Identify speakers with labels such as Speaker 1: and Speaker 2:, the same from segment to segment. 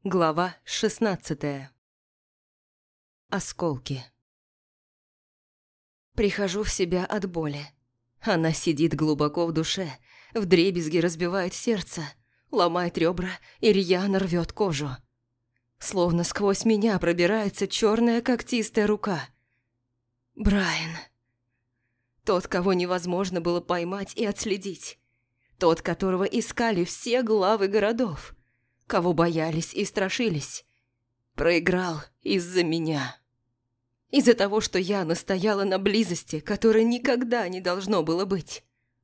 Speaker 1: Глава 16. Осколки. Прихожу в себя от боли. Она сидит глубоко в душе, вдребезги разбивает сердце, ломает ребра и рьяно рвет кожу. Словно сквозь меня пробирается черная когтистая рука. Брайан. Тот, кого невозможно было поймать и отследить. Тот, которого искали все главы городов. Кого боялись и страшились. Проиграл из-за меня. Из-за того, что я настояла на близости, которой никогда не должно было быть.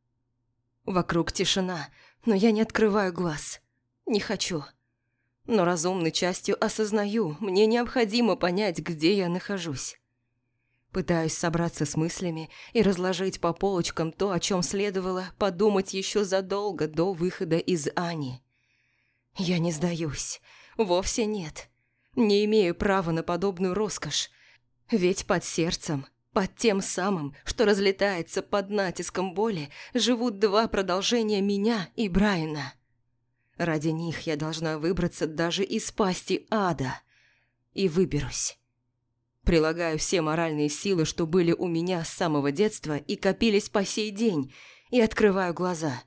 Speaker 1: Вокруг тишина, но я не открываю глаз. Не хочу. Но разумной частью осознаю, мне необходимо понять, где я нахожусь. Пытаюсь собраться с мыслями и разложить по полочкам то, о чем следовало подумать еще задолго до выхода из Ани. Я не сдаюсь. Вовсе нет. Не имею права на подобную роскошь. Ведь под сердцем, под тем самым, что разлетается под натиском боли, живут два продолжения меня и Брайана. Ради них я должна выбраться даже из пасти ада. И выберусь. Прилагаю все моральные силы, что были у меня с самого детства и копились по сей день, и открываю глаза.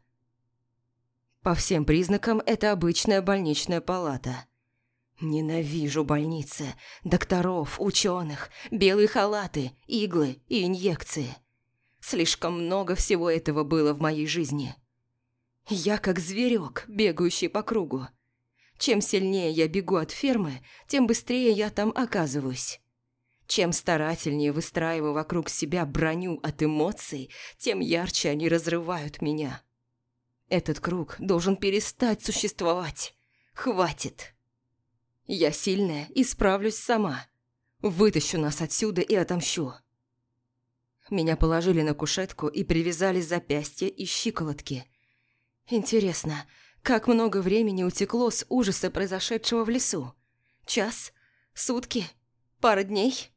Speaker 1: По всем признакам, это обычная больничная палата. Ненавижу больницы, докторов, ученых, белые халаты, иглы и инъекции. Слишком много всего этого было в моей жизни. Я как зверек, бегающий по кругу. Чем сильнее я бегу от фермы, тем быстрее я там оказываюсь. Чем старательнее выстраиваю вокруг себя броню от эмоций, тем ярче они разрывают меня. Этот круг должен перестать существовать. Хватит. Я сильная и справлюсь сама. Вытащу нас отсюда и отомщу. Меня положили на кушетку и привязали запястья и щиколотки. Интересно, как много времени утекло с ужаса произошедшего в лесу? Час? Сутки? Пара дней?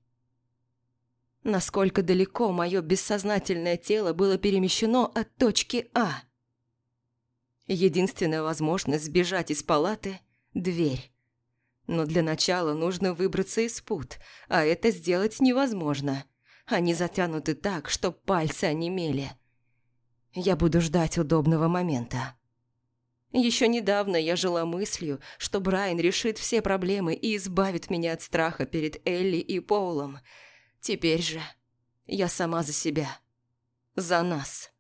Speaker 1: Насколько далеко мое бессознательное тело было перемещено от точки А? Единственная возможность сбежать из палаты – дверь. Но для начала нужно выбраться из пут, а это сделать невозможно. Они затянуты так, что пальцы онемели. Я буду ждать удобного момента. Еще недавно я жила мыслью, что Брайан решит все проблемы и избавит меня от страха перед Элли и Поулом. Теперь же я сама за себя. За нас.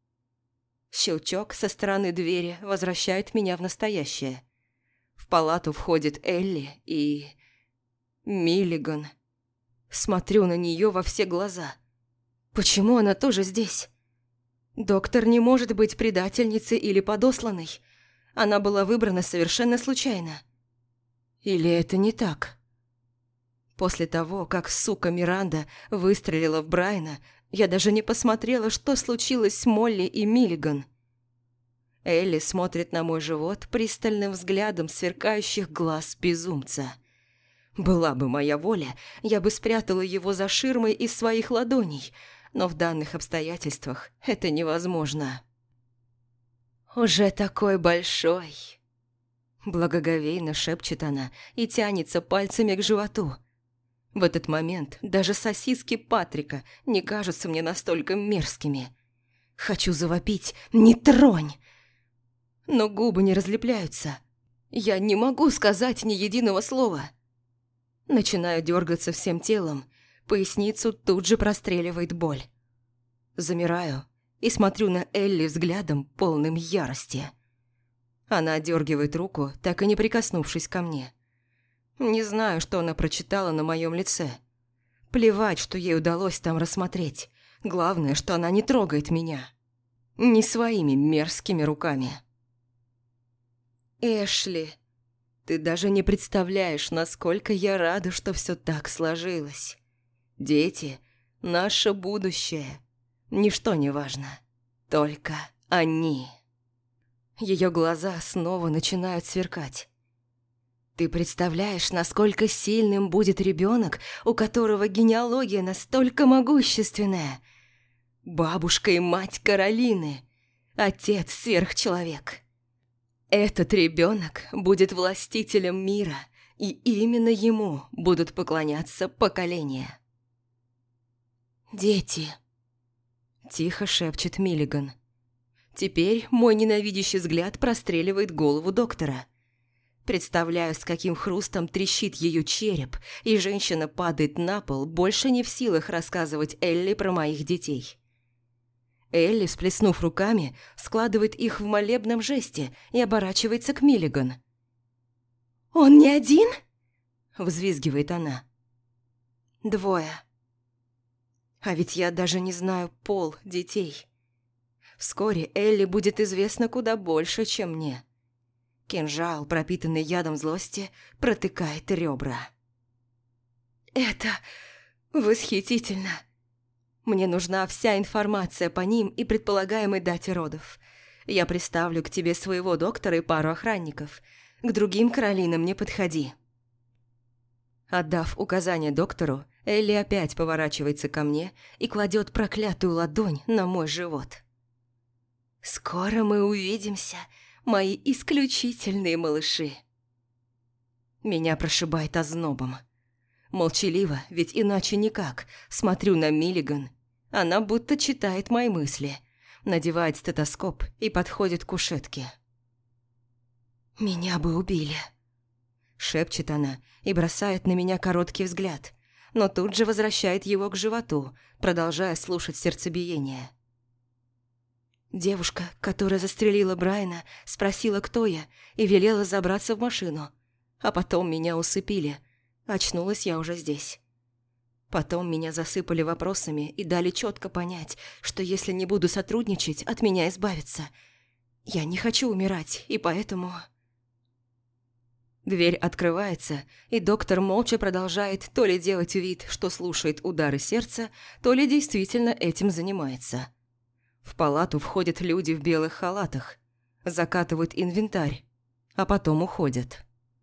Speaker 1: Щелчок со стороны двери возвращает меня в настоящее. В палату входит Элли и... Миллиган. Смотрю на нее во все глаза. Почему она тоже здесь? Доктор не может быть предательницей или подосланной. Она была выбрана совершенно случайно. Или это не так? После того, как сука Миранда выстрелила в Брайана, я даже не посмотрела, что случилось с Молли и Миллиган. Элли смотрит на мой живот пристальным взглядом сверкающих глаз безумца. Была бы моя воля, я бы спрятала его за ширмой из своих ладоней, но в данных обстоятельствах это невозможно. «Уже такой большой!» Благоговейно шепчет она и тянется пальцами к животу. В этот момент даже сосиски Патрика не кажутся мне настолько мерзкими. Хочу завопить «Не тронь!» Но губы не разлепляются. Я не могу сказать ни единого слова. Начинаю дергаться всем телом, поясницу тут же простреливает боль. Замираю и смотрю на Элли взглядом, полным ярости. Она отдергивает руку, так и не прикоснувшись ко мне. Не знаю, что она прочитала на моем лице. Плевать, что ей удалось там рассмотреть. Главное, что она не трогает меня. Не своими мерзкими руками. «Эшли, ты даже не представляешь, насколько я рада, что все так сложилось. Дети – наше будущее. Ничто не важно. Только они». Ее глаза снова начинают сверкать. «Ты представляешь, насколько сильным будет ребенок, у которого генеалогия настолько могущественная? Бабушка и мать Каролины, отец сверхчеловек. Этот ребенок будет властителем мира, и именно ему будут поклоняться поколения. «Дети», – тихо шепчет Миллиган. Теперь мой ненавидящий взгляд простреливает голову доктора. Представляю, с каким хрустом трещит ее череп, и женщина падает на пол, больше не в силах рассказывать Элли про моих детей. Элли, всплеснув руками, складывает их в молебном жесте и оборачивается к Миллиган. «Он не один?» – взвизгивает она. «Двое. А ведь я даже не знаю пол детей. Вскоре Элли будет известно куда больше, чем мне. Кинжал, пропитанный ядом злости, протыкает ребра. Это восхитительно. Мне нужна вся информация по ним и предполагаемой дате родов. Я приставлю к тебе своего доктора и пару охранников. К другим Каролинам не подходи». Отдав указание доктору, Элли опять поворачивается ко мне и кладет проклятую ладонь на мой живот. «Скоро мы увидимся, мои исключительные малыши». Меня прошибает ознобом. Молчаливо, ведь иначе никак, смотрю на Миллиган. Она будто читает мои мысли, надевает стетоскоп и подходит к кушетке. «Меня бы убили», – шепчет она и бросает на меня короткий взгляд, но тут же возвращает его к животу, продолжая слушать сердцебиение. Девушка, которая застрелила Брайана, спросила, кто я, и велела забраться в машину. А потом меня усыпили. Очнулась я уже здесь. Потом меня засыпали вопросами и дали четко понять, что если не буду сотрудничать, от меня избавиться. Я не хочу умирать, и поэтому... Дверь открывается, и доктор молча продолжает то ли делать вид, что слушает удары сердца, то ли действительно этим занимается. В палату входят люди в белых халатах, закатывают инвентарь, а потом уходят.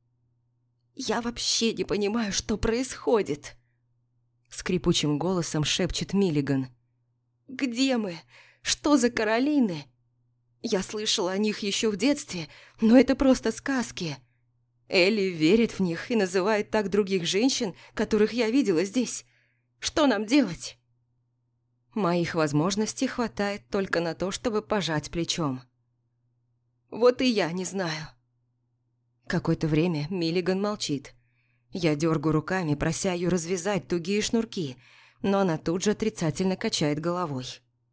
Speaker 1: «Я вообще не понимаю, что происходит», – скрипучим голосом шепчет Миллиган. «Где мы? Что за Каролины? Я слышала о них еще в детстве, но это просто сказки. Элли верит в них и называет так других женщин, которых я видела здесь. Что нам делать?» Моих возможностей хватает только на то, чтобы пожать плечом. «Вот и я не знаю». Какое-то время Миллиган молчит. Я дергаю руками, прося ее развязать тугие шнурки, но она тут же отрицательно качает головой.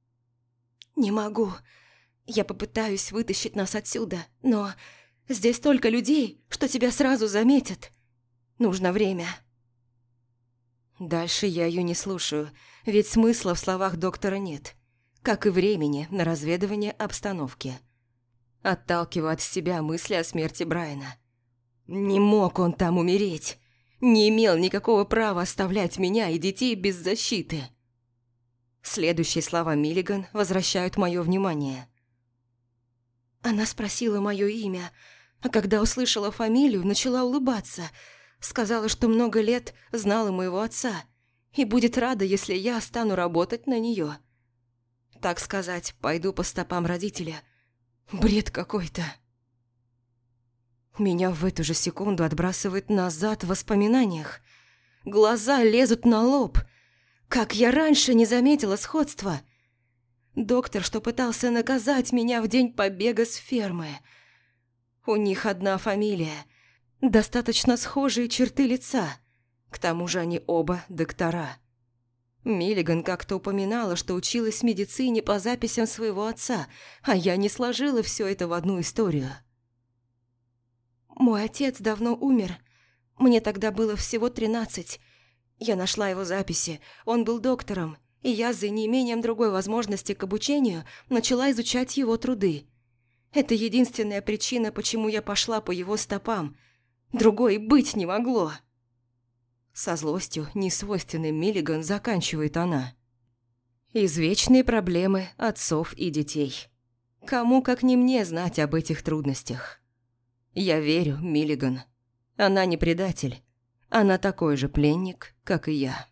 Speaker 1: «Не могу. Я попытаюсь вытащить нас отсюда, но здесь столько людей, что тебя сразу заметят. Нужно время». Дальше я ее не слушаю, ведь смысла в словах доктора нет, как и времени на разведывание обстановки. Отталкиваю от себя мысли о смерти Брайана. Не мог он там умереть. Не имел никакого права оставлять меня и детей без защиты. Следующие слова Миллиган возвращают мое внимание. Она спросила мое имя, а когда услышала фамилию, начала улыбаться. Сказала, что много лет знала моего отца и будет рада, если я стану работать на нее. Так сказать, пойду по стопам родителя. Бред какой-то. Меня в эту же секунду отбрасывает назад в воспоминаниях. Глаза лезут на лоб. Как я раньше не заметила сходства. Доктор, что пытался наказать меня в день побега с фермы. У них одна фамилия. Достаточно схожие черты лица. К тому же они оба доктора. Миллиган как-то упоминала, что училась в медицине по записям своего отца, а я не сложила все это в одну историю. Мой отец давно умер. Мне тогда было всего 13. Я нашла его записи. Он был доктором, и я за неимением другой возможности к обучению начала изучать его труды. Это единственная причина, почему я пошла по его стопам. Другой быть не могло. Со злостью, несвойственной Миллиган, заканчивает она. Извечные проблемы отцов и детей. Кому, как не мне, знать об этих трудностях? Я верю Миллиган. Она не предатель. Она такой же пленник, как и я.